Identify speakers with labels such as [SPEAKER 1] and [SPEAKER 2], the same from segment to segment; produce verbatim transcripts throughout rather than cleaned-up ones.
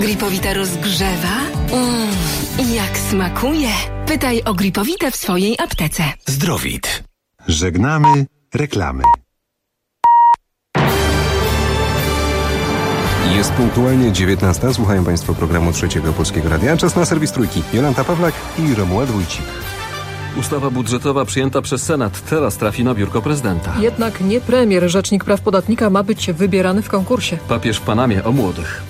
[SPEAKER 1] Gripowita rozgrzewa? Mmm, jak smakuje! Pytaj o Gripowitę w swojej aptece.
[SPEAKER 2] Zdrowit.
[SPEAKER 3] Żegnamy reklamy.
[SPEAKER 2] Jest punktualnie dziewiętnasta. Słuchają Państwo programu Trzeciego Polskiego Radia. Czas na serwis Trójki. Jolanta Pawlak i Romuald Wójcik.
[SPEAKER 4] Ustawa budżetowa przyjęta przez Senat teraz trafi na biurko prezydenta.
[SPEAKER 5] Jednak nie premier, rzecznik praw podatnika ma być wybierany w konkursie.
[SPEAKER 4] Papież w Panamie o młodych.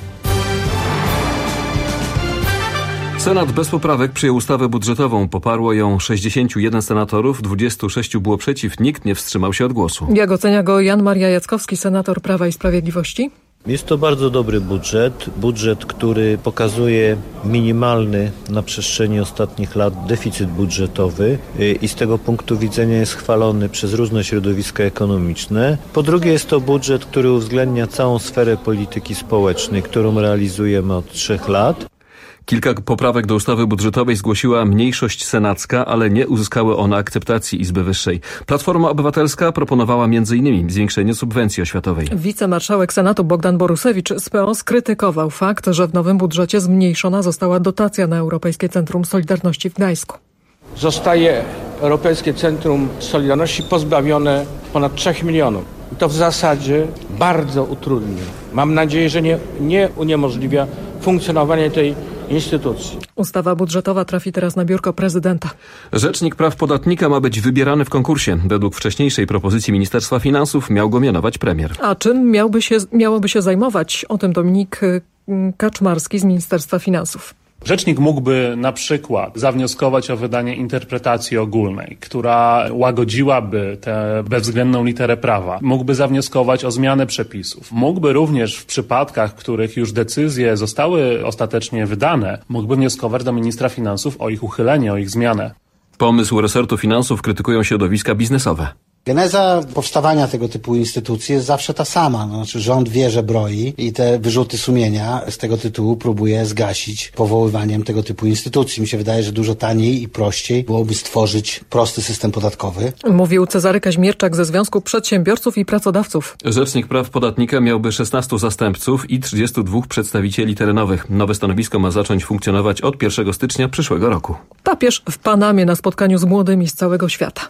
[SPEAKER 4] Senat bez poprawek przyjął ustawę budżetową. Poparło ją sześćdziesięciu jeden senatorów, dwudziestu sześciu było przeciw, nikt nie wstrzymał się od głosu.
[SPEAKER 5] Jak ocenia go Jan Maria Jackowski, senator Prawa i Sprawiedliwości?
[SPEAKER 6] Jest to bardzo dobry budżet, budżet, który pokazuje minimalny na przestrzeni ostatnich lat deficyt budżetowy i z tego punktu widzenia jest chwalony przez różne środowiska ekonomiczne. Po drugie jest to budżet, który uwzględnia całą sferę polityki społecznej, którą realizujemy od trzech lat.
[SPEAKER 4] Kilka poprawek do ustawy budżetowej zgłosiła mniejszość senacka, ale nie uzyskały one akceptacji Izby Wyższej. Platforma Obywatelska proponowała między innymi zwiększenie subwencji oświatowej.
[SPEAKER 5] Wicemarszałek Senatu Bogdan Borusewicz z P O skrytykował fakt, że w nowym budżecie zmniejszona została dotacja na Europejskie Centrum Solidarności w Gdańsku.
[SPEAKER 7] Zostaje Europejskie Centrum Solidarności pozbawione ponad trzech milionów. I to w zasadzie bardzo utrudnia. Mam nadzieję, że nie, nie uniemożliwia funkcjonowanie tej instytucji.
[SPEAKER 5] Ustawa budżetowa trafi teraz na biurko prezydenta.
[SPEAKER 4] Rzecznik praw podatnika ma być wybierany w konkursie. Według wcześniejszej propozycji Ministerstwa Finansów miał go mianować premier.
[SPEAKER 5] A czym miałby się, miałoby się zajmować? O tym Dominik Kaczmarski z Ministerstwa Finansów.
[SPEAKER 8] Rzecznik mógłby na przykład zawnioskować o wydanie interpretacji ogólnej, która łagodziłaby tę bezwzględną literę prawa. Mógłby zawnioskować o zmianę przepisów. Mógłby również w przypadkach, w których już decyzje zostały ostatecznie wydane, mógłby wnioskować do ministra finansów o ich uchylenie, o ich zmianę.
[SPEAKER 4] Pomysł resortu finansów krytykują środowiska biznesowe.
[SPEAKER 9] Geneza powstawania tego typu instytucji jest zawsze ta sama. No, znaczy rząd wie, że broi i te wyrzuty sumienia z tego tytułu próbuje zgasić powoływaniem tego typu instytucji. Mi się wydaje, że dużo taniej i prościej byłoby stworzyć prosty system podatkowy.
[SPEAKER 5] Mówił Cezary Kaźmierczak ze Związku Przedsiębiorców i Pracodawców.
[SPEAKER 4] Rzecznik praw podatnika miałby szesnastu zastępców i trzydziestu dwóch przedstawicieli terenowych. Nowe stanowisko ma zacząć funkcjonować od pierwszego stycznia przyszłego roku.
[SPEAKER 5] Papież w Panamie na spotkaniu z młodymi z całego świata.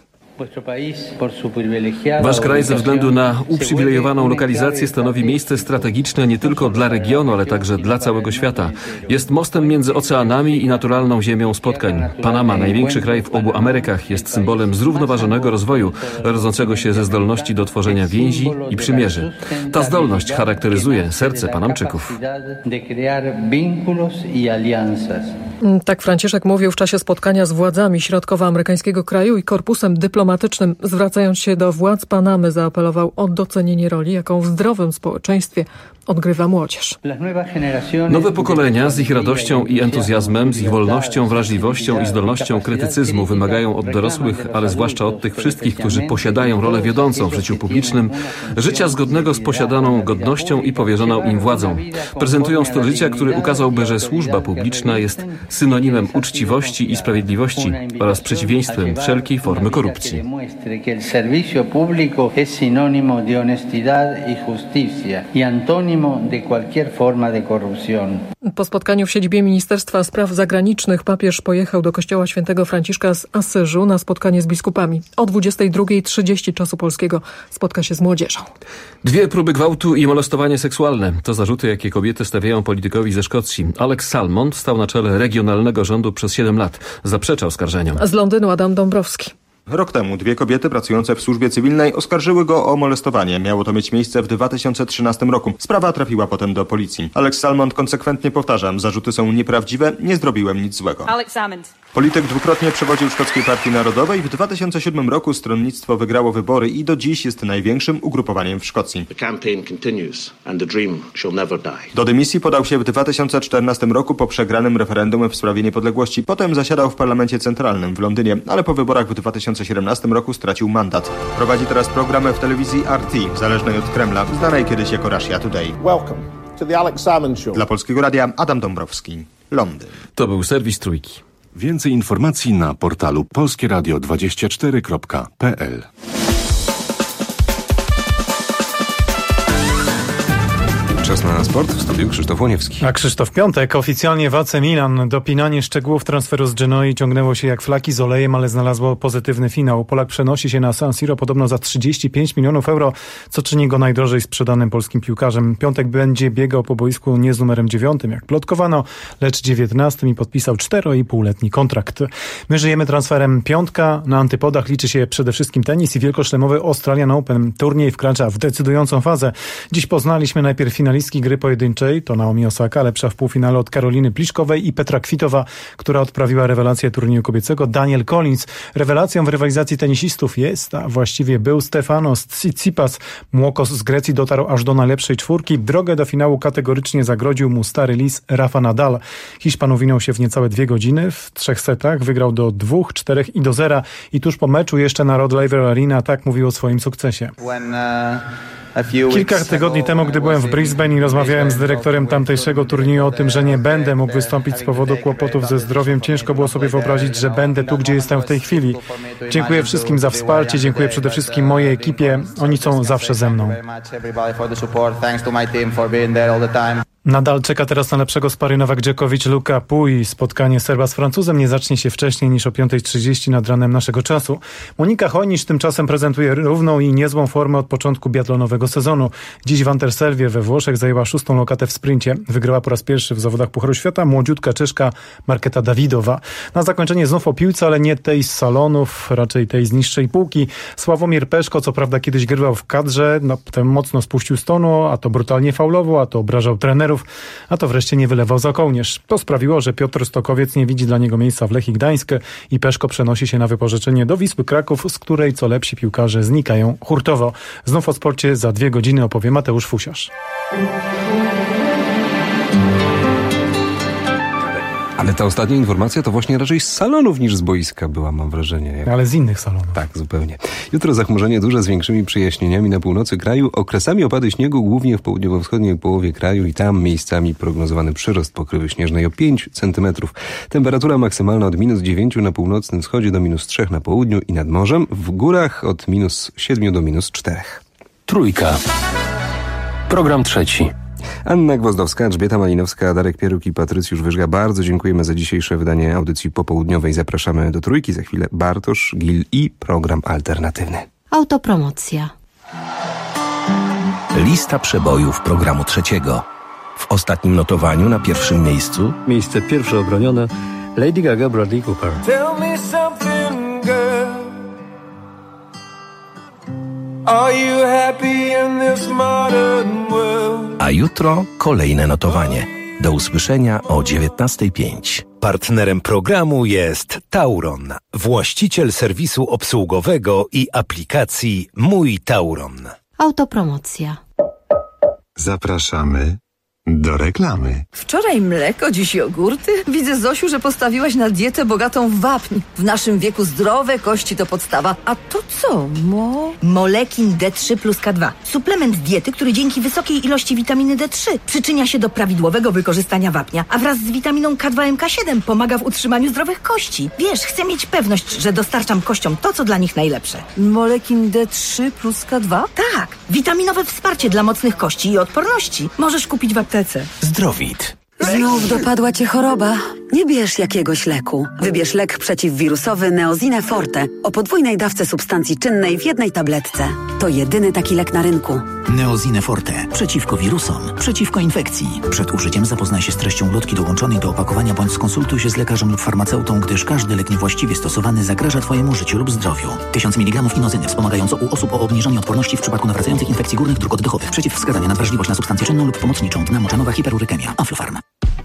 [SPEAKER 4] Wasz kraj ze względu na uprzywilejowaną lokalizację stanowi miejsce strategiczne nie tylko dla regionu, ale także dla całego świata. Jest mostem między oceanami i naturalną ziemią spotkań. Panama, największy kraj w obu Amerykach, jest symbolem zrównoważonego rozwoju, rodzącego się ze zdolności do tworzenia więzi i przymierzy. Ta zdolność charakteryzuje serce Panamczyków.
[SPEAKER 5] Tak Franciszek mówił w czasie spotkania z władzami środkowoamerykańskiego kraju i korpusem dyplomatycznym. Zwracając się do władz Panamy, zaapelował o docenienie roli, jaką w zdrowym społeczeństwie odgrywa młodzież.
[SPEAKER 4] Nowe pokolenia z ich radością i entuzjazmem, z ich wolnością, wrażliwością i zdolnością krytycyzmu wymagają od dorosłych, ale zwłaszcza od tych wszystkich, którzy posiadają rolę wiodącą w życiu publicznym, życia zgodnego z posiadaną godnością i powierzoną im władzą. Prezentują styl życia, który ukazałby, że służba publiczna jest synonimem uczciwości i sprawiedliwości oraz przeciwieństwem wszelkiej formy korupcji.
[SPEAKER 5] Po spotkaniu w siedzibie Ministerstwa Spraw Zagranicznych papież pojechał do kościoła świętego Franciszka z Asyżu na spotkanie z biskupami. O dwudziestej drugiej trzydzieści czasu polskiego spotka się z młodzieżą.
[SPEAKER 4] Dwie próby gwałtu i molestowanie seksualne. To zarzuty, jakie kobiety stawiają politykowi ze Szkocji. Alex Salmond stał na czele regionalnego rządu przez siedem lat. Zaprzeczał oskarżeniom.
[SPEAKER 5] Z Londynu Adam Dąbrowski.
[SPEAKER 10] Rok temu dwie kobiety pracujące w służbie cywilnej oskarżyły go o molestowanie. Miało to mieć miejsce w dwa tysiące trzynastym roku. Sprawa trafiła potem do policji. Alex Salmond konsekwentnie powtarza, zarzuty są nieprawdziwe, nie zrobiłem nic złego.
[SPEAKER 11] Alex Salmond.
[SPEAKER 10] Polityk dwukrotnie przewodził Szkockiej Partii Narodowej. W dwa tysiące siódmym roku stronnictwo wygrało wybory i do dziś jest największym ugrupowaniem w Szkocji. Do dymisji podał się w dwa tysiące czternastym roku po przegranym referendum w sprawie niepodległości. Potem zasiadał w parlamencie centralnym w Londynie, ale po wyborach w dwa tysiące siedemnastym roku stracił mandat. Prowadzi teraz program w telewizji R T, zależnej od Kremla, znanej kiedyś jako Russia Today.
[SPEAKER 12] Welcome to the Alex Salmond Show.
[SPEAKER 10] Dla Polskiego Radia Adam Dąbrowski, Londyn.
[SPEAKER 4] To był serwis Trójki.
[SPEAKER 2] Więcej informacji na portalu polskieradio dwadzieścia cztery kropka p l. Czas na sport. W studiu Krzysztof Łoniewski.
[SPEAKER 11] A Krzysztof Piątek. Oficjalnie w A C Milan dopinanie szczegółów transferu z Genoi ciągnęło się jak flaki z olejem, ale znalazło pozytywny finał. Polak przenosi się na San Siro podobno za trzydzieści pięć milionów euro, co czyni go najdrożej sprzedanym polskim piłkarzem. Piątek będzie biegał po boisku nie z numerem dziewiątym, jak plotkowano, lecz dziewiętnastym i podpisał czteroletni kontrakt. My żyjemy transferem Piątka. Na antypodach liczy się przede wszystkim tenis i wielkoszlemowy Australian Open. Turniej wkracza w decydującą fazę. Dziś poznaliśmy najpierw finalistki gry pojedynczej, to Naomi Osaka, lepsza w półfinale od Karoliny Pliszkowej, i Petra Kwitowa, która odprawiła rewelację turnieju kobiecego, Daniel Collins. Rewelacją w rywalizacji tenisistów jest, a właściwie był, Stefanos Tsitsipas. Młokos z Grecji dotarł aż do najlepszej czwórki. Drogę do finału kategorycznie zagrodził mu stary lis Rafa Nadal. Hiszpan uwinął się w niecałe dwie godziny. W trzech setach wygrał do dwóch, czterech i do zera. I tuż po meczu jeszcze na Rod Laver Arena tak mówił o swoim sukcesie. When, uh... Kilka tygodni temu, gdy byłem w Brisbane i rozmawiałem z dyrektorem tamtejszego turnieju o tym, że nie będę mógł wystąpić z powodu kłopotów ze zdrowiem, ciężko było sobie wyobrazić, że będę tu, gdzie jestem w tej chwili. Dziękuję wszystkim za wsparcie, dziękuję przede wszystkim mojej ekipie. Oni są zawsze ze mną. Nadal czeka teraz na lepszego spary Nowak Djokovic, Luka Pouille. Spotkanie Serba z Francuzem nie zacznie się wcześniej niż o piąta trzydzieści nad ranem naszego czasu. Monika Hojnisz tymczasem prezentuje równą i niezłą formę od początku biatlonowego sezonu. Dziś w Anterselwie we Włoszech zajęła szóstą lokatę w sprincie. Wygrała po raz pierwszy w zawodach Pucharu Świata młodziutka Czeszka Marketa Dawidowa. Na zakończenie znów o piłce, ale nie tej z salonów, raczej tej z niższej półki. Sławomir Peszko, co prawda kiedyś grywał w kadrze, no, potem mocno spuścił z tonu, a to brutalnie faulował, a to obrażał trenerów, a to wreszcie nie wylewał za kołnierz. To sprawiło, że Piotr Stokowiec nie widzi dla niego miejsca w Lechii Gdańsk i Peszko przenosi się na wypożyczenie do Wisły Kraków, z której co lepsi piłkarze znikają hurtowo. Znów o sporcie za dwie godziny opowie Mateusz Fusiarz.
[SPEAKER 2] Ale ta ostatnia informacja to właśnie raczej z salonów niż z boiska była, mam wrażenie. Jak...
[SPEAKER 11] Ale z innych salonów.
[SPEAKER 2] Tak, zupełnie. Jutro zachmurzenie duże z większymi przejaśnieniami na północy kraju. Okresami opady śniegu głównie w południowo-wschodniej połowie kraju i tam miejscami prognozowany przyrost pokrywy śnieżnej o pięć centymetrów. Temperatura maksymalna od minus dziewięć na północnym wschodzie do minus trzy na południu i nad morzem. W górach od minus siedem do minus cztery.
[SPEAKER 13] Trójka. Program trzeci.
[SPEAKER 2] Anna Gwozdowska, Elżbieta Malinowska, Darek Pieruk i Patrycjusz Wyżga. Bardzo dziękujemy za dzisiejsze wydanie audycji popołudniowej. Zapraszamy do Trójki. Za chwilę Bartosz, Gil i program alternatywny.
[SPEAKER 14] Autopromocja.
[SPEAKER 13] Lista przebojów programu trzeciego. W ostatnim notowaniu na pierwszym miejscu
[SPEAKER 15] miejsce pierwsze obronione Lady Gaga, Bradley Cooper.
[SPEAKER 16] Tell me something, girl. Are you happy in this modern world?
[SPEAKER 13] A jutro kolejne notowanie. Do usłyszenia o dziewiętnasta pięć.
[SPEAKER 17] Partnerem programu jest Tauron, właściciel serwisu obsługowego i aplikacji Mój Tauron.
[SPEAKER 14] Autopromocja.
[SPEAKER 3] Zapraszamy do reklamy.
[SPEAKER 18] Wczoraj mleko, dziś jogurty. Widzę, Zosiu, że postawiłaś na dietę bogatą w wapń. W naszym wieku zdrowe kości to podstawa. A to co, mo?
[SPEAKER 19] Molekin D trzy plus K dwa. Suplement diety, który dzięki wysokiej ilości witaminy D trzy przyczynia się do prawidłowego wykorzystania wapnia, a wraz z witaminą K dwa M K siedem pomaga w utrzymaniu zdrowych kości. Wiesz, chcę mieć pewność, że dostarczam kościom to, co dla nich najlepsze.
[SPEAKER 18] Molekin D trzy plus K dwa?
[SPEAKER 19] Tak. Witaminowe wsparcie dla mocnych kości i odporności. Możesz kupić w aptece.
[SPEAKER 17] Zdrowit.
[SPEAKER 20] Znów dopadła cię choroba? Nie bierz jakiegoś leku. Wybierz lek przeciwwirusowy Neosine Forte o podwójnej dawce substancji czynnej w jednej tabletce. To jedyny taki lek na rynku.
[SPEAKER 21] Neosine Forte. Przeciwko wirusom. Przeciwko infekcji. Przed użyciem zapoznaj się z treścią ulotki dołączonej do opakowania bądź skonsultuj się z lekarzem lub farmaceutą, gdyż każdy lek niewłaściwie stosowany zagraża twojemu życiu lub zdrowiu. tysiąc miligramów inozyny wspomagająco u osób o obniżonej odporności w przypadku nawracających infekcji górnych dróg oddechowych. Przeciwwskazania na wrażliwość na substancję czynną lub pomocniczą. Dna moczanowa hiperurykemia. Aflofarm.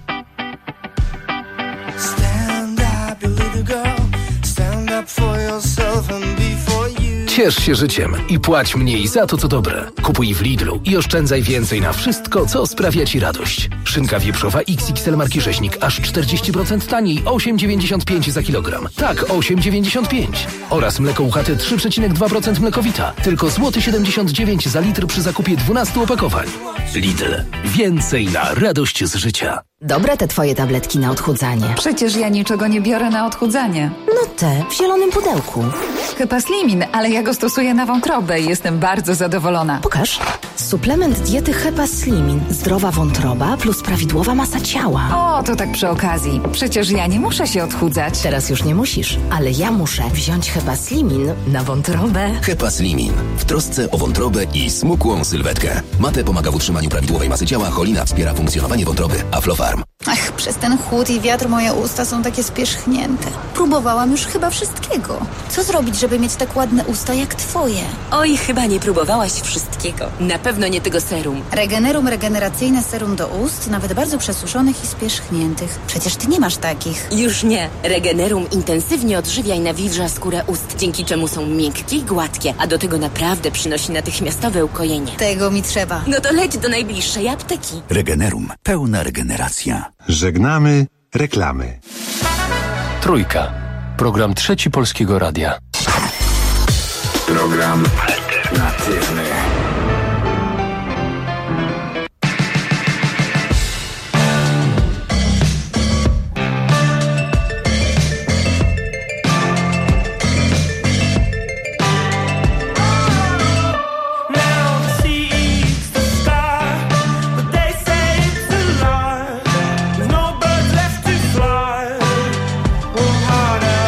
[SPEAKER 13] Ciesz się życiem i płać mniej za to, co dobre. Kupuj w Lidlu i oszczędzaj więcej na wszystko, co sprawia ci radość. Szynka wieprzowa X X L marki Rzeźnik aż czterdzieści procent taniej, osiem dziewięćdziesiąt pięć za kilogram. Tak, osiem dziewięćdziesiąt pięć. Oraz mleko U H T trzy przecinek dwa procent mlekowita. Tylko złoty siedemdziesiąt dziewięć za litr przy zakupie dwunastu opakowań. Lidl. Więcej na radość z życia.
[SPEAKER 14] Dobre te twoje tabletki na odchudzanie.
[SPEAKER 22] Przecież ja niczego nie biorę na odchudzanie.
[SPEAKER 14] No te, w zielonym pudełku.
[SPEAKER 22] Chyba Slimin, ale jak
[SPEAKER 1] go stosuję na wątrobę i jestem bardzo zadowolona.
[SPEAKER 14] Pokaż. Suplement diety Hepa Slimin. Zdrowa wątroba plus prawidłowa masa ciała.
[SPEAKER 1] O, to tak przy okazji. Przecież ja nie muszę się odchudzać.
[SPEAKER 14] Teraz już nie musisz, ale ja muszę wziąć Hepa Slimin na wątrobę.
[SPEAKER 22] Hepa Slimin. W trosce o wątrobę i smukłą sylwetkę. Mate pomaga w utrzymaniu prawidłowej masy ciała, cholina wspiera funkcjonowanie wątroby. Aflofarm.
[SPEAKER 23] Ach, przez ten chłód i wiatr moje usta są takie spierzchnięte. Próbowałam już chyba wszystkiego. Co zrobić, żeby mieć tak ładne usta jak twoje?
[SPEAKER 24] Oj, chyba nie próbowałaś wszystkiego. Na pewno nie tego serum.
[SPEAKER 23] Regenerum regeneracyjne serum do ust, nawet bardzo przesuszonych i spierzchniętych. Przecież ty nie masz takich.
[SPEAKER 24] Już nie. Regenerum intensywnie odżywia i nawilża skórę ust, dzięki czemu są miękkie i gładkie, a do tego naprawdę przynosi natychmiastowe ukojenie.
[SPEAKER 23] Tego mi trzeba.
[SPEAKER 24] No to leć do najbliższej apteki.
[SPEAKER 21] Regenerum. Pełna regeneracja.
[SPEAKER 3] Żegnamy reklamy.
[SPEAKER 13] Trójka. Program Trzeci Polskiego Radia.
[SPEAKER 21] Program alternatywny.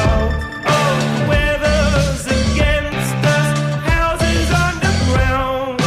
[SPEAKER 16] Weather's against us, houses underground.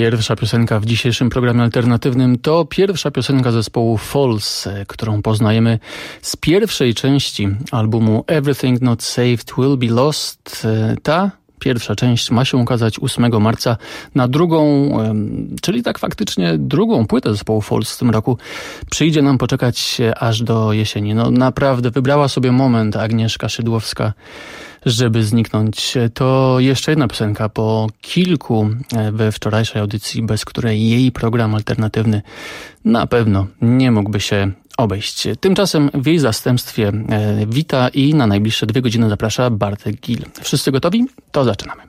[SPEAKER 6] pierwsza piosenka w dzisiejszym programie alternatywnym to pierwsza piosenka zespołu False, którą poznajemy z pierwszej części albumu Everything Not Saved Will Be Lost. Ta pierwsza część ma się ukazać ósmego marca. Na drugą, czyli tak faktycznie drugą płytę zespołu False w tym roku przyjdzie nam poczekać aż do jesieni. No naprawdę wybrała sobie moment Agnieszka Szydłowska, żeby zniknąć. To jeszcze jedna piosenka po kilku we wczorajszej audycji, bez której jej program alternatywny na pewno nie mógłby się obejść. Tymczasem w jej zastępstwie wita i na najbliższe dwie godziny zaprasza Bartek Gil. Wszyscy gotowi? To zaczynamy.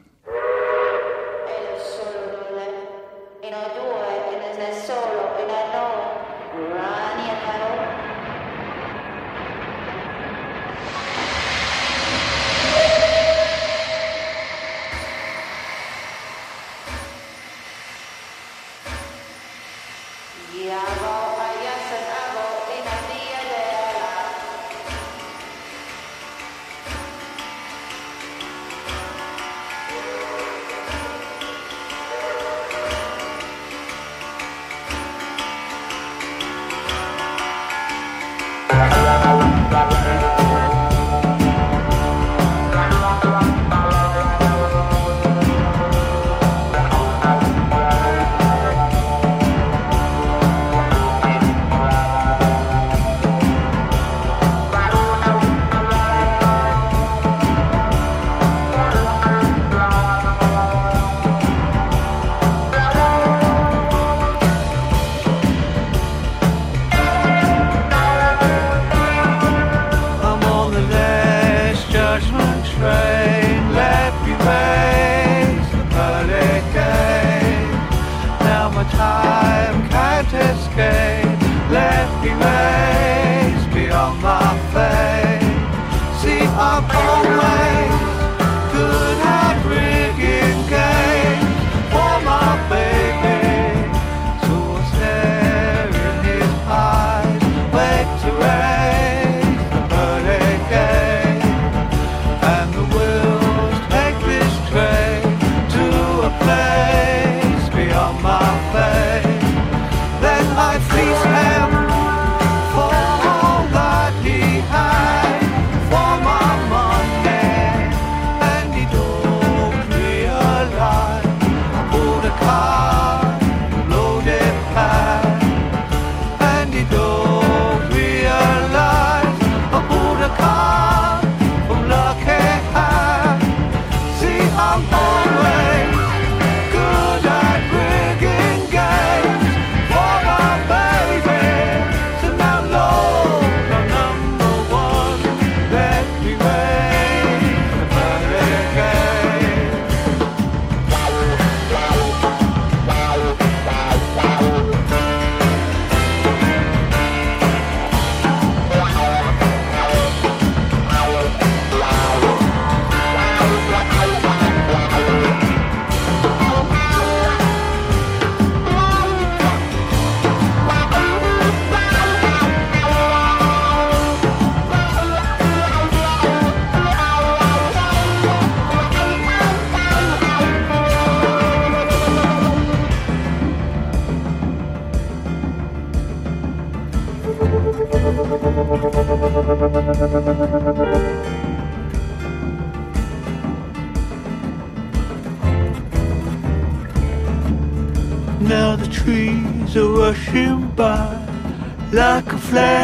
[SPEAKER 7] Now the trees are rushing by like a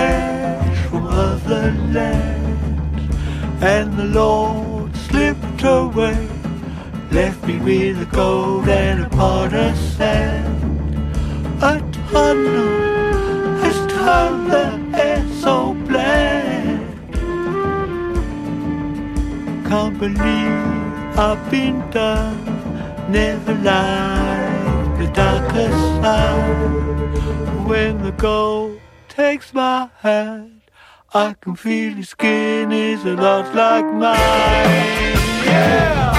[SPEAKER 7] flash from other lands, and the Lord slipped away, left me with a gold and a pot of sand. A tunnel has turned the air so black. Can't believe I've been done, never lied the darkest side. When the gold takes my hand, I can feel his skin is a lot like mine. Yeah!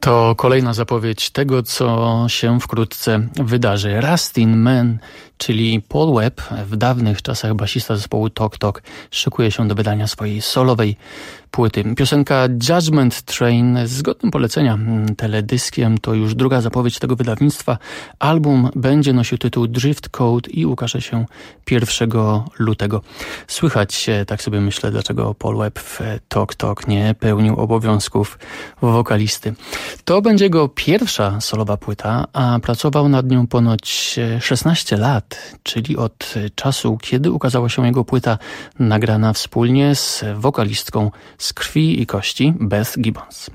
[SPEAKER 6] To kolejna zapowiedź tego, co się wkrótce wydarzy. Rustin Man, czyli Paul Webb, w dawnych czasach basista zespołu Tok Tok, szykuje się do wydania swojej solowej płyty. Piosenka Judgment Train z godnym polecenia teledyskiem to już druga zapowiedź tego wydawnictwa. Album będzie nosił tytuł Drift Code i ukaże się pierwszego lutego. Słychać, tak sobie myślę, dlaczego Paul Webb w Tok Tok nie pełnił obowiązków wokalisty. To będzie jego pierwsza solowa płyta, a pracował nad nią ponoć szesnaście lat, czyli od czasu, kiedy ukazała się jego płyta nagrana wspólnie z wokalistką z krwi i kości Beth Gibbons.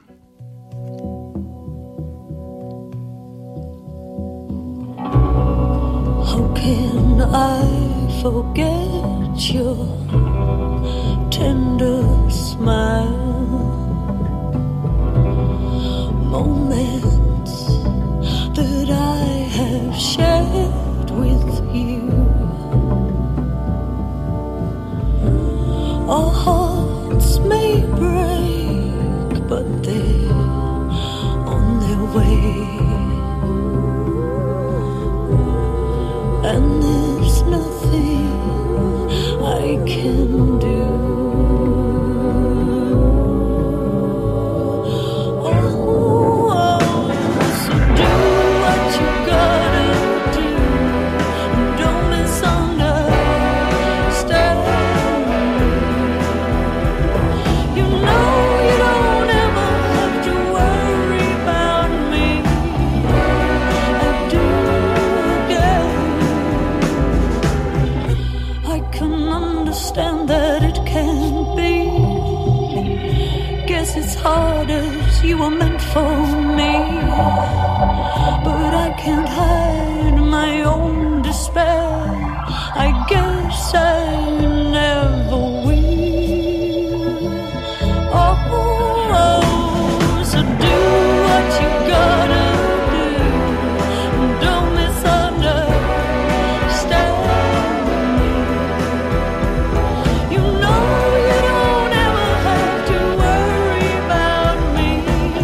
[SPEAKER 5] How can I forget your tender smile? Moments that I have shared with you. Our hearts may break, but they're on their way. And there's nothing I can do. You were meant for me, but I can't hide my own despair. I guess I never will. Oh, oh, so do what you gotta do. Don't misunderstand me. You know you don't ever have to worry about me.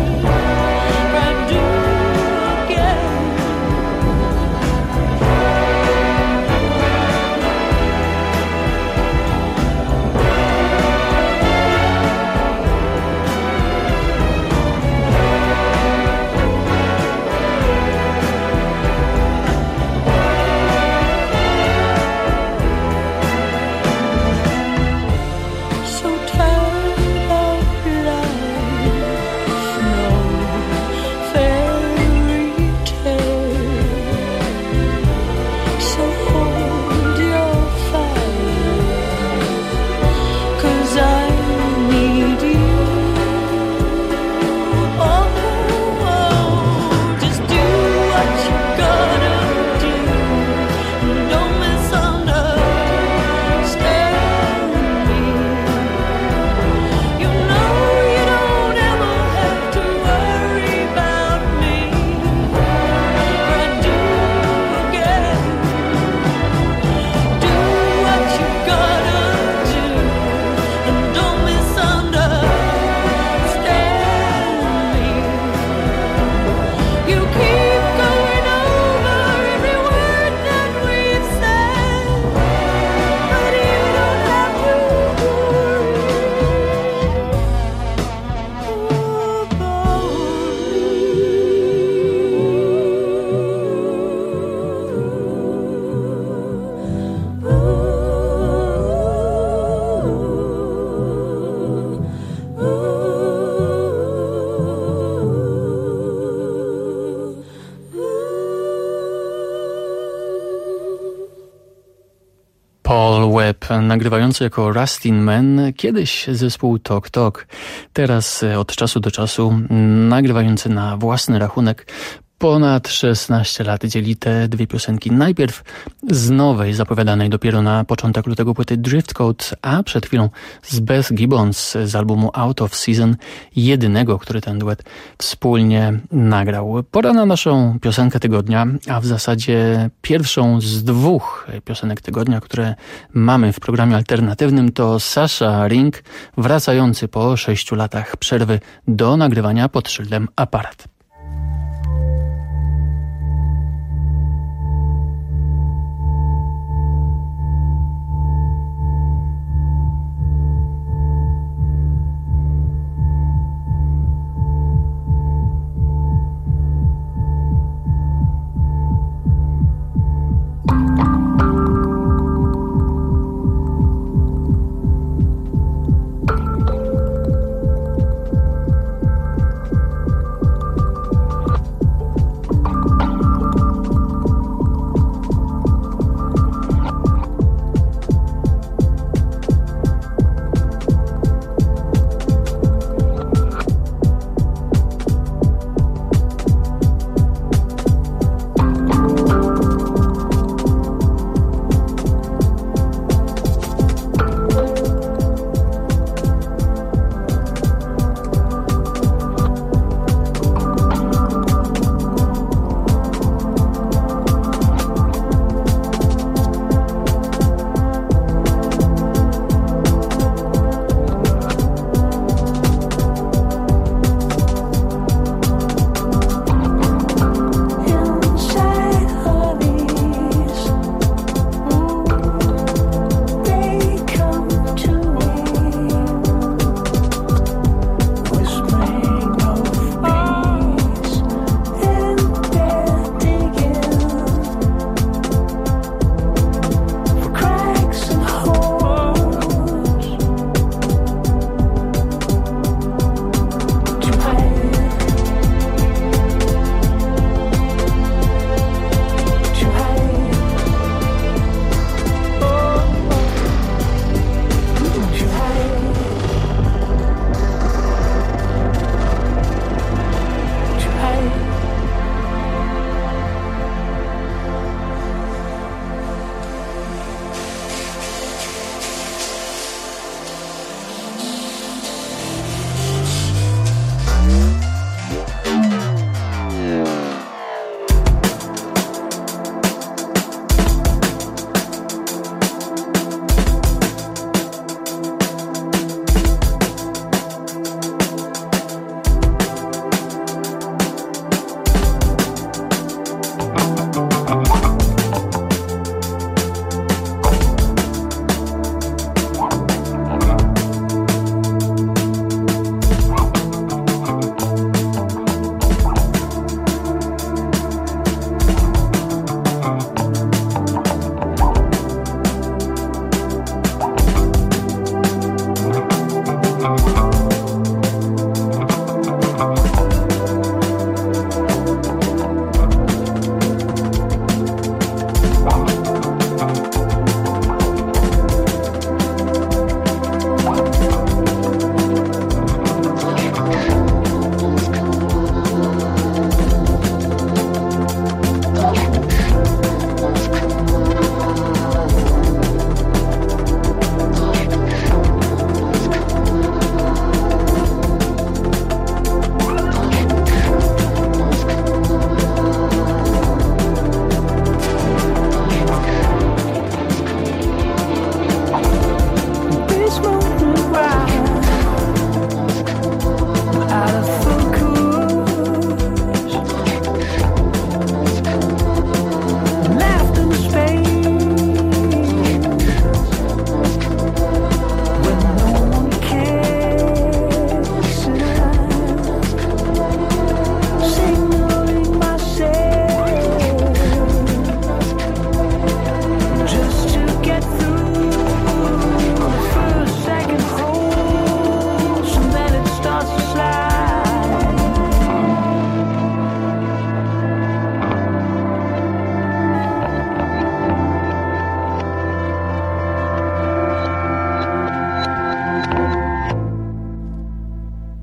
[SPEAKER 6] Paul Webb, nagrywający jako Rustin Man, kiedyś zespół Tok Tok, teraz od czasu do czasu nagrywający na własny rachunek. Ponad szesnaście lat dzieli te dwie piosenki. Najpierw z nowej, zapowiadanej dopiero na początek lutego płyty Drift Code, a przed chwilą z Beth Gibbons z albumu Out of Season, jedynego, który ten duet wspólnie nagrał. Pora na naszą piosenkę tygodnia, a w zasadzie pierwszą z dwóch piosenek tygodnia, które mamy w programie alternatywnym, to Sasha Ring, wracający po sześciu latach przerwy do nagrywania pod szyldem Aparat.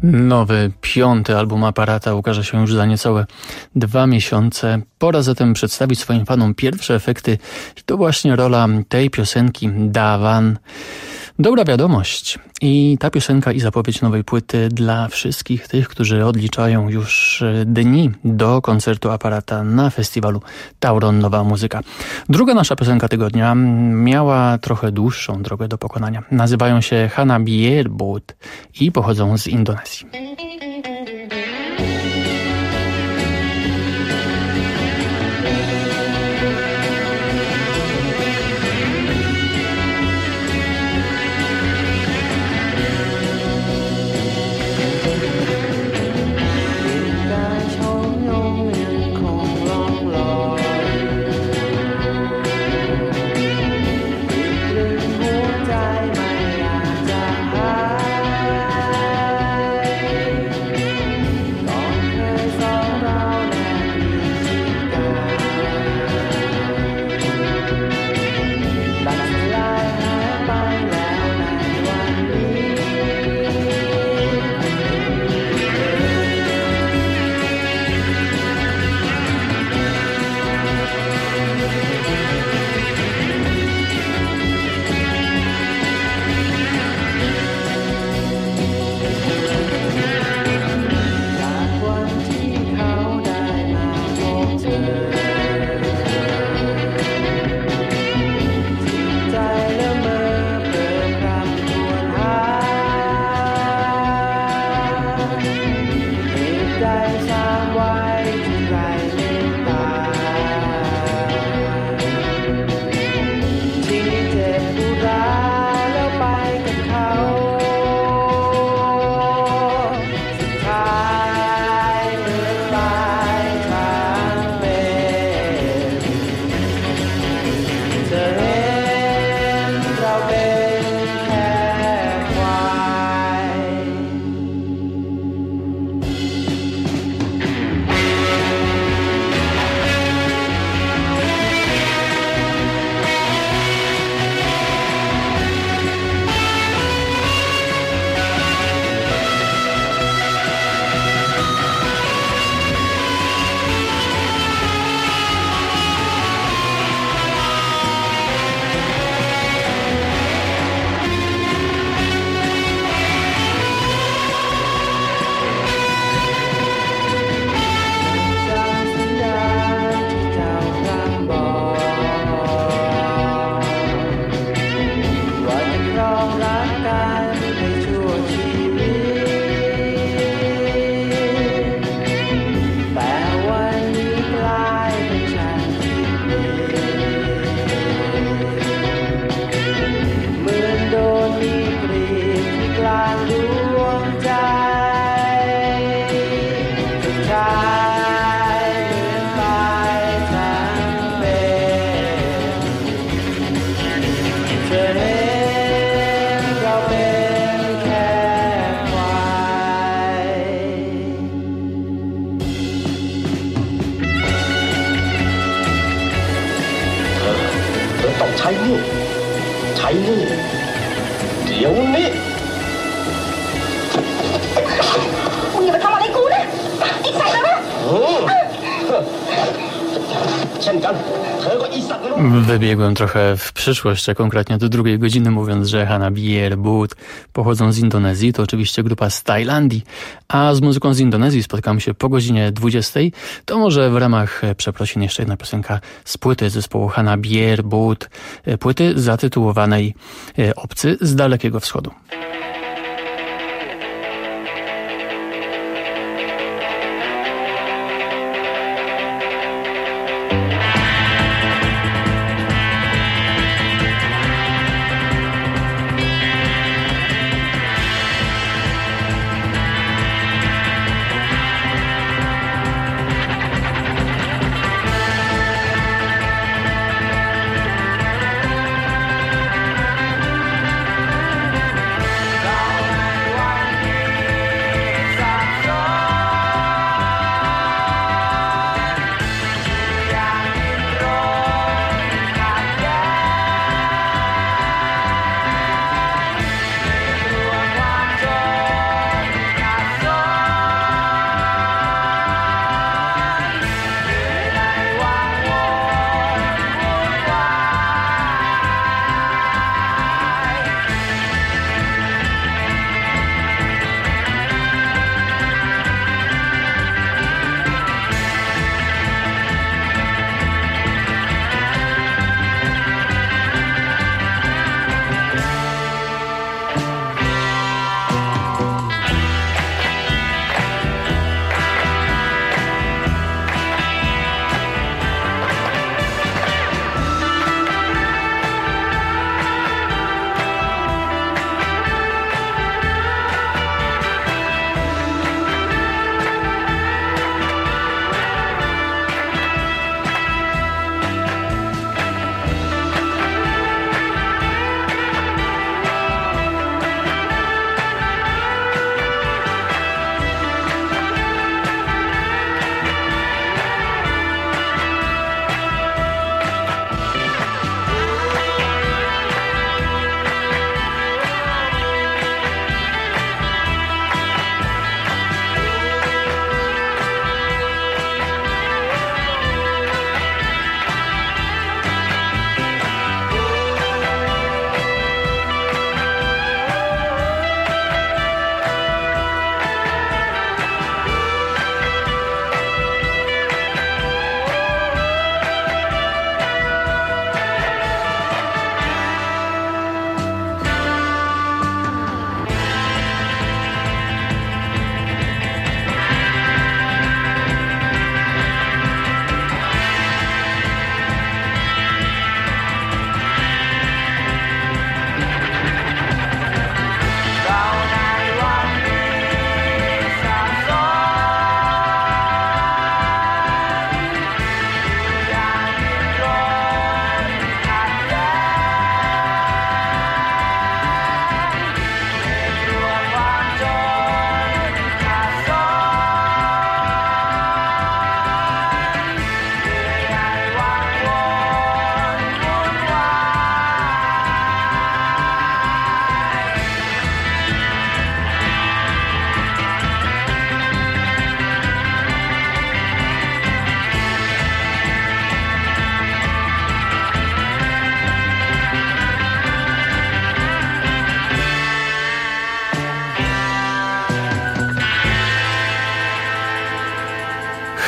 [SPEAKER 6] Nowy, piąty album Aparata ukaże się już za niecałe dwa miesiące. Pora zatem przedstawić swoim fanom pierwsze efekty i to właśnie rola tej piosenki Dawan. Dobra wiadomość. I ta piosenka i zapowiedź nowej płyty dla wszystkich tych, którzy odliczają już dni do koncertu Aparata na festiwalu Tauron Nowa Muzyka. Druga nasza piosenka tygodnia miała trochę dłuższą drogę do pokonania. Nazywają się Hana Bier Boat i pochodzą z Indonezji. Wybiegłem trochę w przyszłość, a konkretnie do drugiej godziny, mówiąc, że Hana Bier Boat pochodzą z Indonezji. To oczywiście grupa z Tajlandii, a z muzyką z Indonezji spotkamy się po godzinie dwudziestej. To może w ramach przeprosin jeszcze jedna piosenka z płyty zespołu Hana Bier Boat, płyty zatytułowanej Obcy z Dalekiego Wschodu.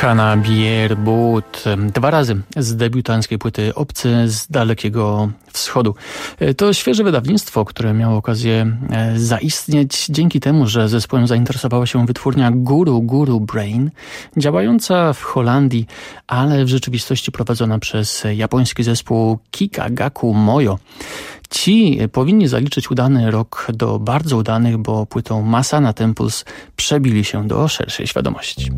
[SPEAKER 6] Hannah Bierbutt dwa razy z debiutanckiej płyty Obcy z Dalekiego Wschodu. To świeże wydawnictwo, które miało okazję zaistnieć dzięki temu, że zespołem zainteresowała się wytwórnia Guru Guru Brain, działająca w Holandii, ale w rzeczywistości prowadzona przez japoński zespół Kikagaku Moyo. Ci powinni zaliczyć udany rok do bardzo udanych, bo płytą Masana Temples przebili się do szerszej świadomości.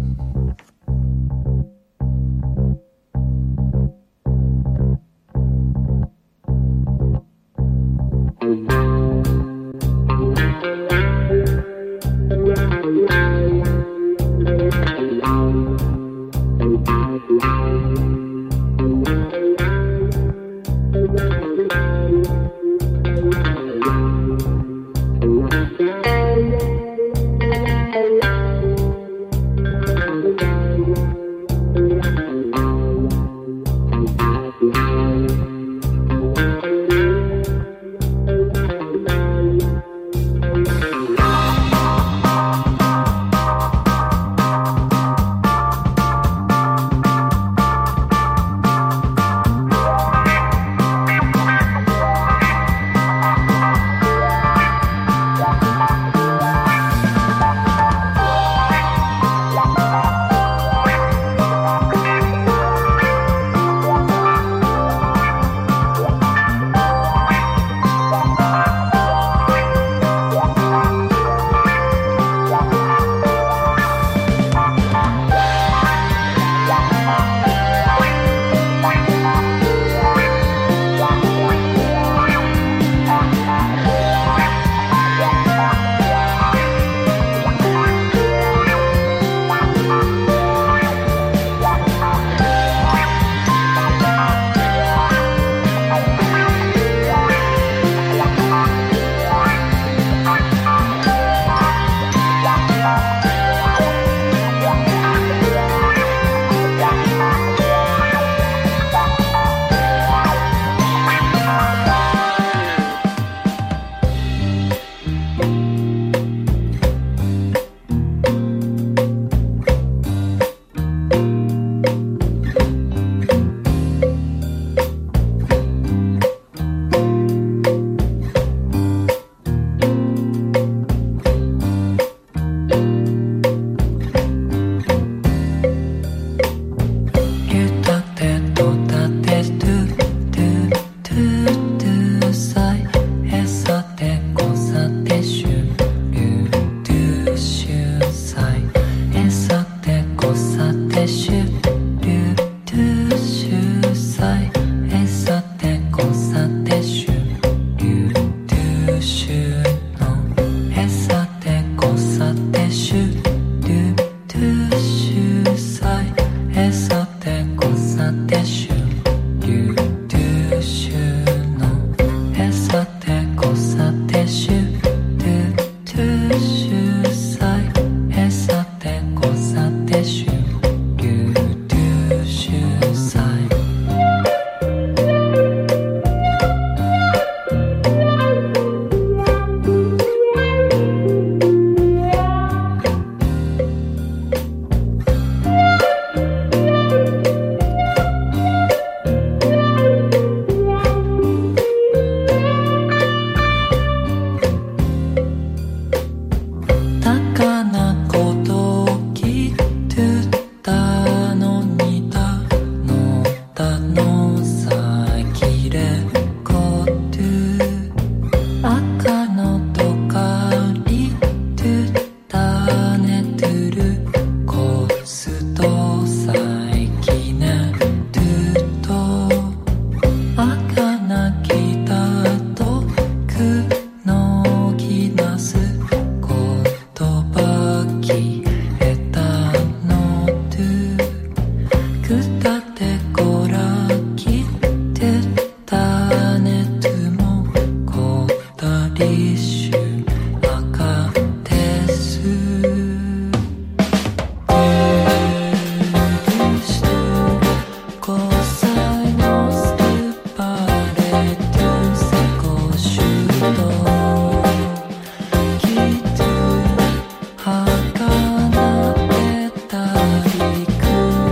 [SPEAKER 5] could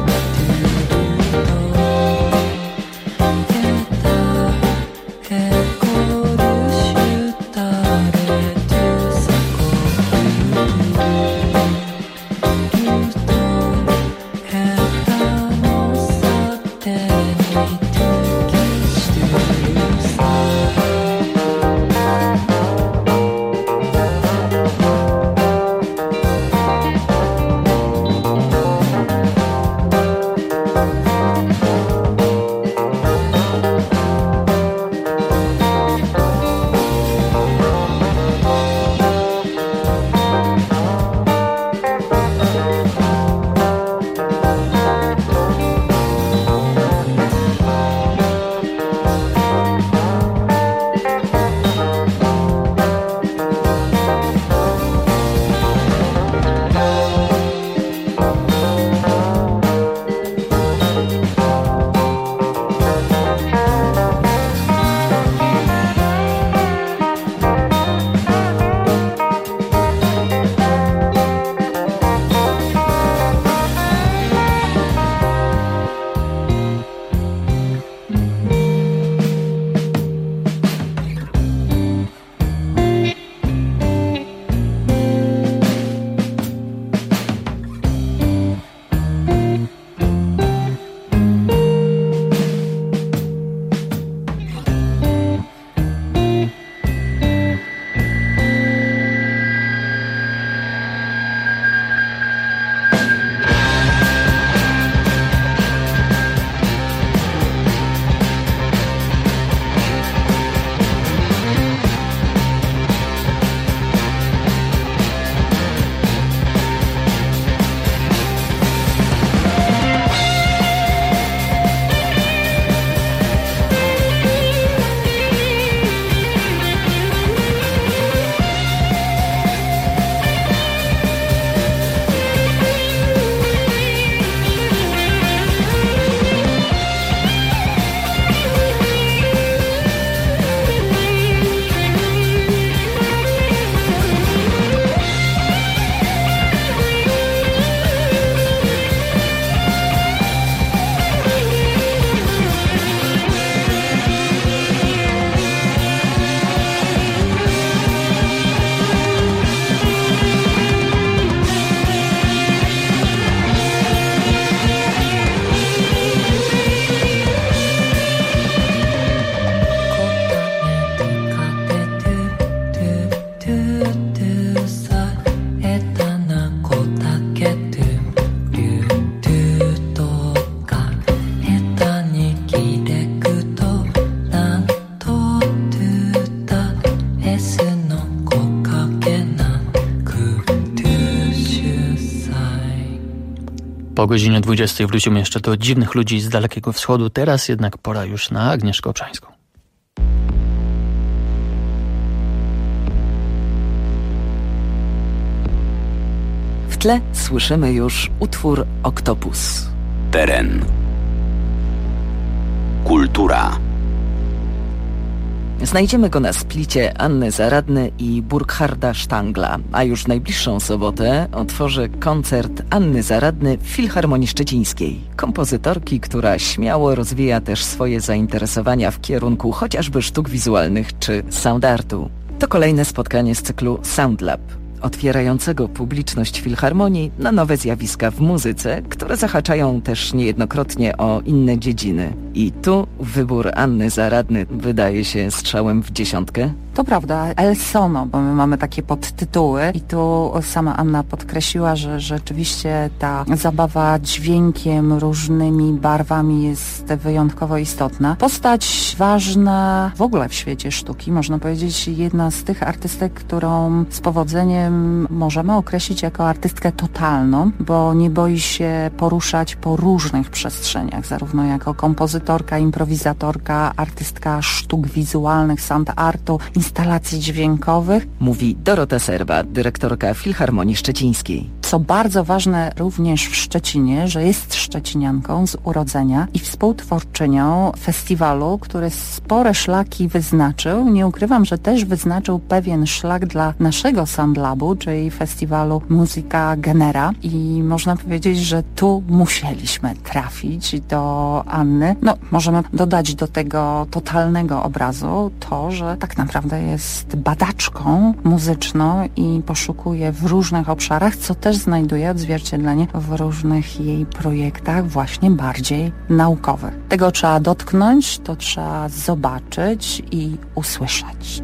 [SPEAKER 6] Po godzinie dwudziestej wrócimy jeszcze do dziwnych ludzi z Dalekiego Wschodu. Teraz jednak pora już na Agnieszkę Obszańską.
[SPEAKER 8] W tle słyszymy już utwór Oktopus.
[SPEAKER 9] Teren. Kultura.
[SPEAKER 8] Znajdziemy go na splicie Anny Zaradny i Burkharda Sztangla, a już w najbliższą sobotę otworzy koncert Anny Zaradny w Filharmonii Szczecińskiej. Kompozytorki, która śmiało rozwija też swoje zainteresowania w kierunku chociażby sztuk wizualnych czy sound artu. To kolejne spotkanie z cyklu Soundlab, otwierającego publiczność Filharmonii na nowe zjawiska w muzyce, które zahaczają też niejednokrotnie o inne dziedziny. I tu wybór Anny Zaradny wydaje się strzałem w dziesiątkę.
[SPEAKER 10] To prawda, El Sono, bo my mamy takie podtytuły i tu sama Anna podkreśliła, że rzeczywiście ta zabawa dźwiękiem, różnymi barwami jest wyjątkowo istotna. Postać ważna w ogóle w świecie sztuki, można powiedzieć jedna z tych artystek, którą z powodzeniem możemy określić jako artystkę totalną, bo nie boi się poruszać po różnych przestrzeniach, zarówno jako kompozytorka, improwizatorka, artystka sztuk wizualnych, sound artu, instalacji dźwiękowych.
[SPEAKER 8] Mówi Dorota Serba, dyrektorka Filharmonii Szczecińskiej.
[SPEAKER 10] Co bardzo ważne również w Szczecinie, że jest szczecinianką z urodzenia i współtwórczynią festiwalu, który spore szlaki wyznaczył. Nie ukrywam, że też wyznaczył pewien szlak dla naszego Soundlabu, czyli festiwalu Muzyka Genera i można powiedzieć, że tu musieliśmy trafić do Anny. No, możemy dodać do tego totalnego obrazu to, że tak naprawdę jest badaczką muzyczną i poszukuje w różnych obszarach, co też znajduje odzwierciedlenie w różnych jej projektach właśnie bardziej naukowych. Tego trzeba dotknąć, to trzeba zobaczyć i usłyszeć.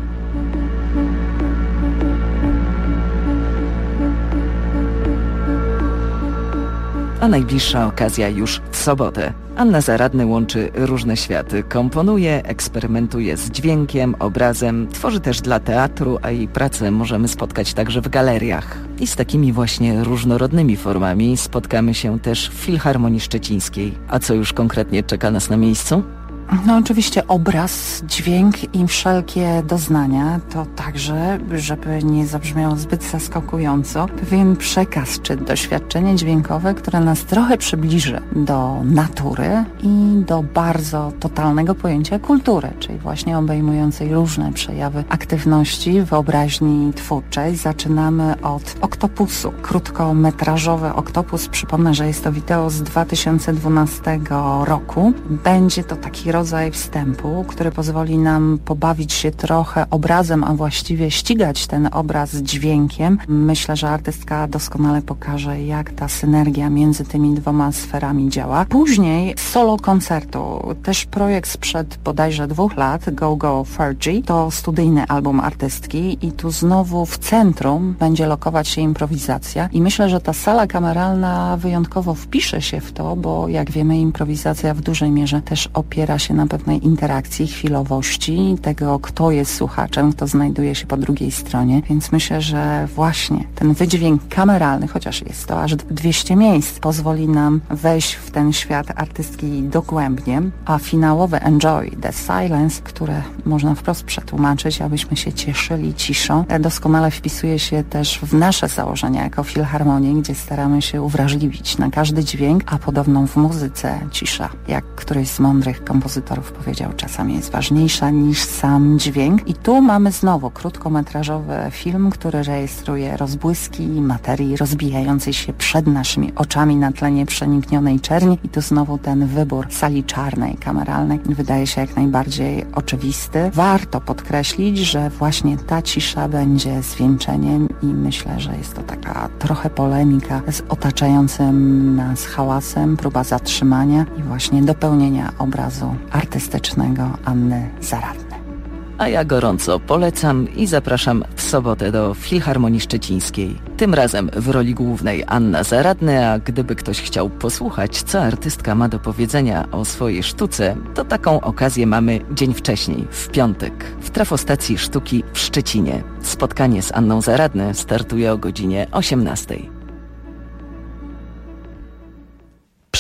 [SPEAKER 8] A najbliższa okazja już w sobotę. Anna Zaradny łączy różne światy, komponuje, eksperymentuje z dźwiękiem, obrazem, tworzy też dla teatru, a jej pracę możemy spotkać także w galeriach. I z takimi właśnie różnorodnymi formami spotkamy się też w Filharmonii Szczecińskiej. A co już konkretnie czeka nas na miejscu?
[SPEAKER 10] No oczywiście obraz, dźwięk i wszelkie doznania to także, żeby nie zabrzmiało zbyt zaskakująco, pewien przekaz czy doświadczenie dźwiękowe, które nas trochę przybliży do natury i do bardzo totalnego pojęcia kultury, czyli właśnie obejmującej różne przejawy aktywności wyobraźni twórczej. Zaczynamy od Oktopusu, krótkometrażowy Oktopus. Przypomnę, że jest to wideo z dwa tysiące dwunastego roku. Będzie to taki rodzaj wstępu, który pozwoli nam pobawić się trochę obrazem, a właściwie ścigać ten obraz dźwiękiem. Myślę, że artystka doskonale pokaże, jak ta synergia między tymi dwoma sferami działa. Później solo koncertu, też projekt sprzed bodajże dwóch lat, Go Go Fergie, to studyjny album artystki i tu znowu w centrum będzie lokować się improwizacja i myślę, że ta sala kameralna wyjątkowo wpisze się w to, bo jak wiemy, improwizacja w dużej mierze też opiera się na pewnej interakcji, chwilowości, tego, kto jest słuchaczem, kto znajduje się po drugiej stronie, więc myślę, że właśnie ten wydźwięk kameralny, chociaż jest to aż dwieście miejsc, pozwoli nam wejść w ten świat artystki dogłębnie, a finałowe Enjoy the Silence, które można wprost przetłumaczyć, abyśmy się cieszyli ciszą, doskonale wpisuje się też w nasze założenia jako Filharmonii, gdzie staramy się uwrażliwić na każdy dźwięk, a podobną w muzyce cisza, jak któryś z mądrych kompozytorów powiedział, czasami jest ważniejsza niż sam dźwięk. I tu mamy znowu krótkometrażowy film, który rejestruje rozbłyski materii rozbijającej się przed naszymi oczami na tle nieprzeniknionej czerni. I tu znowu ten wybór sali czarnej, kameralnej wydaje się jak najbardziej oczywisty. Warto podkreślić, że właśnie ta cisza będzie zwieńczeniem i myślę, że jest to taka trochę polemika z otaczającym nas hałasem, próba zatrzymania i właśnie dopełnienia obrazu artystycznego Anny Zaradny.
[SPEAKER 8] A ja gorąco polecam i zapraszam w sobotę do Filharmonii Szczecińskiej. Tym razem w roli głównej Anna Zaradny, a gdyby ktoś chciał posłuchać, co artystka ma do powiedzenia o swojej sztuce, to taką okazję mamy dzień wcześniej, w piątek, w Trafostacji Sztuki w Szczecinie. Spotkanie z Anną Zaradny startuje o godzinie osiemnastej.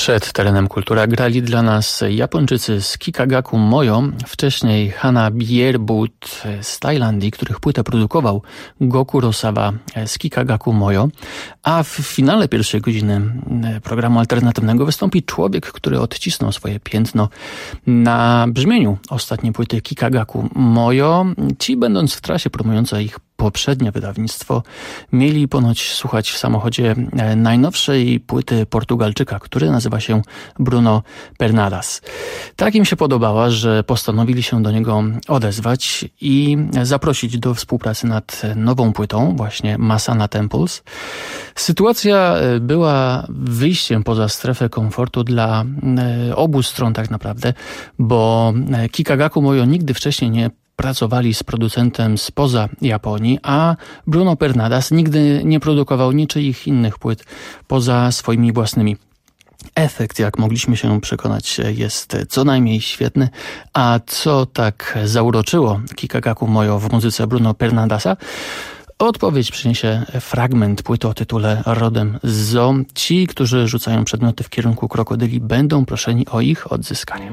[SPEAKER 6] Przed Terenem Kultura grali dla nas Japończycy z Kikagaku Moyo, wcześniej Hana Bierbut z Tajlandii, których płytę produkował Go Kurosawa z Kikagaku Moyo, a w finale pierwszej godziny programu alternatywnego wystąpi człowiek, który odcisnął swoje piętno na brzmieniu ostatniej płyty Kikagaku Moyo. Ci, będąc w trasie promującej ich poprzednie wydawnictwo, mieli ponoć słuchać w samochodzie najnowszej płyty Portugalczyka, który nazywa się Bruno Pernadas. Tak im się podobała, że postanowili się do niego odezwać i zaprosić do współpracy nad nową płytą, właśnie Masana Temples. Sytuacja była wyjściem poza strefę komfortu dla obu stron tak naprawdę, bo Kikagaku Moyo nigdy wcześniej nie pracowali z producentem spoza Japonii, a Bruno Pernadas nigdy nie produkował niczyich innych płyt poza swoimi własnymi. Efekt, jak mogliśmy się przekonać, jest co najmniej świetny, a co tak zauroczyło Kikagaku Moyo w muzyce Bruno Pernadasa? Odpowiedź przyniesie fragment płyty o tytule Rodem z Zoo. Ci, którzy rzucają przedmioty w kierunku krokodyli, będą proszeni o ich odzyskanie.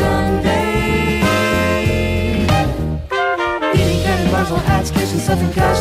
[SPEAKER 5] Hats, catching stuff and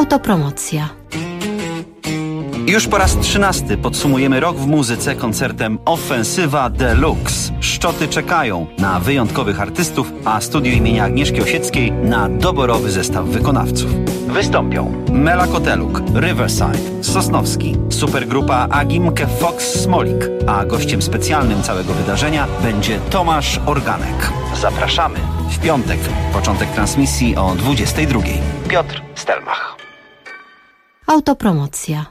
[SPEAKER 14] Autopromocja.
[SPEAKER 4] Już po raz trzynasty podsumujemy rok w muzyce koncertem Ofensywa Deluxe. Szczoty czekają na wyjątkowych artystów, a studio imienia Agnieszki Osieckiej na doborowy zestaw wykonawców. Wystąpią Mela Koteluk, Riverside, Sosnowski, supergrupa Agimke Fox Smolik, a gościem specjalnym całego wydarzenia będzie Tomasz Organek. Zapraszamy w piątek, początek transmisji o dwudziestej drugiej. Piotr Stelmach.
[SPEAKER 14] Autopromocja.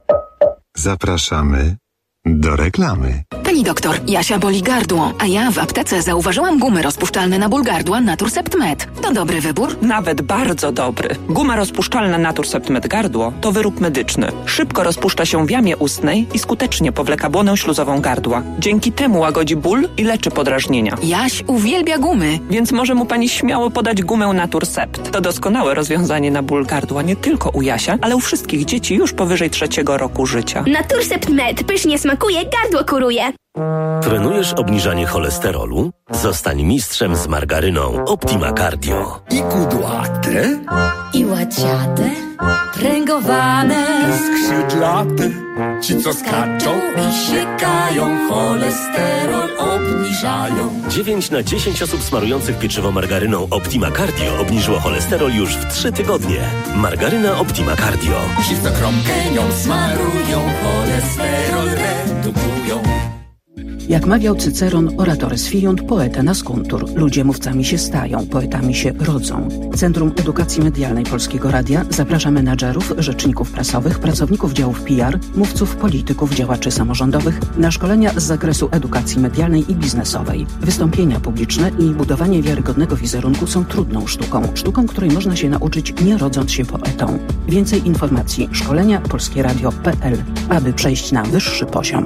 [SPEAKER 3] Zapraszamy do reklamy.
[SPEAKER 9] Pani doktor, Jasia boli gardło, a ja w aptece zauważyłam gumy rozpuszczalne na ból gardła Naturcept Med. To dobry wybór?
[SPEAKER 11] Nawet bardzo dobry. Guma rozpuszczalna Naturcept Med gardło to wyrób medyczny. Szybko rozpuszcza się w jamie ustnej i skutecznie powleka błonę śluzową gardła. Dzięki temu łagodzi ból i leczy podrażnienia.
[SPEAKER 9] Jaś uwielbia gumy.
[SPEAKER 11] Więc może mu pani śmiało podać gumę Naturcept. To doskonałe rozwiązanie na ból gardła nie tylko u Jasia, ale u wszystkich dzieci już powyżej trzeciego roku życia.
[SPEAKER 12] Naturcept Med pysznie smakuje, gardło kuruje.
[SPEAKER 25] Trenujesz obniżanie cholesterolu? Zostań mistrzem z margaryną Optima Cardio.
[SPEAKER 26] I kudłate,
[SPEAKER 27] i łaciate, pręgowane,
[SPEAKER 26] skrzydlate, ci co skaczą i siekają, cholesterol obniżają.
[SPEAKER 25] dziewięć na dziesięć osób smarujących pieczywo margaryną Optima Cardio obniżyło cholesterol już w trzy tygodnie. Margaryna Optima Cardio.
[SPEAKER 26] Ci co kromkę nią smarują, cholesterol redukują.
[SPEAKER 28] Jak mawiał Cyceron, oratoris fiunt, poeta skuntur. Ludzie mówcami się stają, poetami się rodzą. Centrum Edukacji Medialnej Polskiego Radia zaprasza menadżerów, rzeczników prasowych, pracowników działów P R, mówców, polityków, działaczy samorządowych na szkolenia z zakresu edukacji medialnej i biznesowej. Wystąpienia publiczne i budowanie wiarygodnego wizerunku są trudną sztuką. Sztuką, której można się nauczyć nie rodząc się poetą. Więcej informacji szkolenia polskieradio kropka p l, aby przejść na wyższy poziom.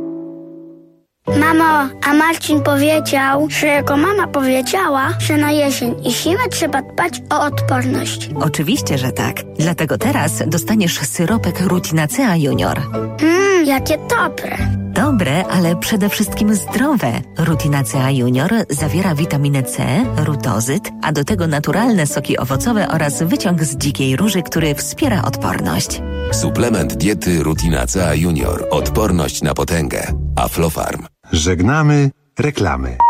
[SPEAKER 12] Mamo, a Marcin powiedział, że jego mama powiedziała, że na jesień i zimę trzeba dbać o odporność.
[SPEAKER 29] Oczywiście, że tak. Dlatego teraz dostaniesz syropek Rutinacea Junior.
[SPEAKER 12] Mmm, jakie dobre.
[SPEAKER 29] Dobre, ale przede wszystkim zdrowe. Rutinacea Junior zawiera witaminę C, rutozyt, a do tego naturalne soki owocowe oraz wyciąg z dzikiej róży, który wspiera odporność.
[SPEAKER 22] Suplement diety Rutinacea Junior. Odporność na potęgę. Aflofarm.
[SPEAKER 3] Żegnamy reklamy.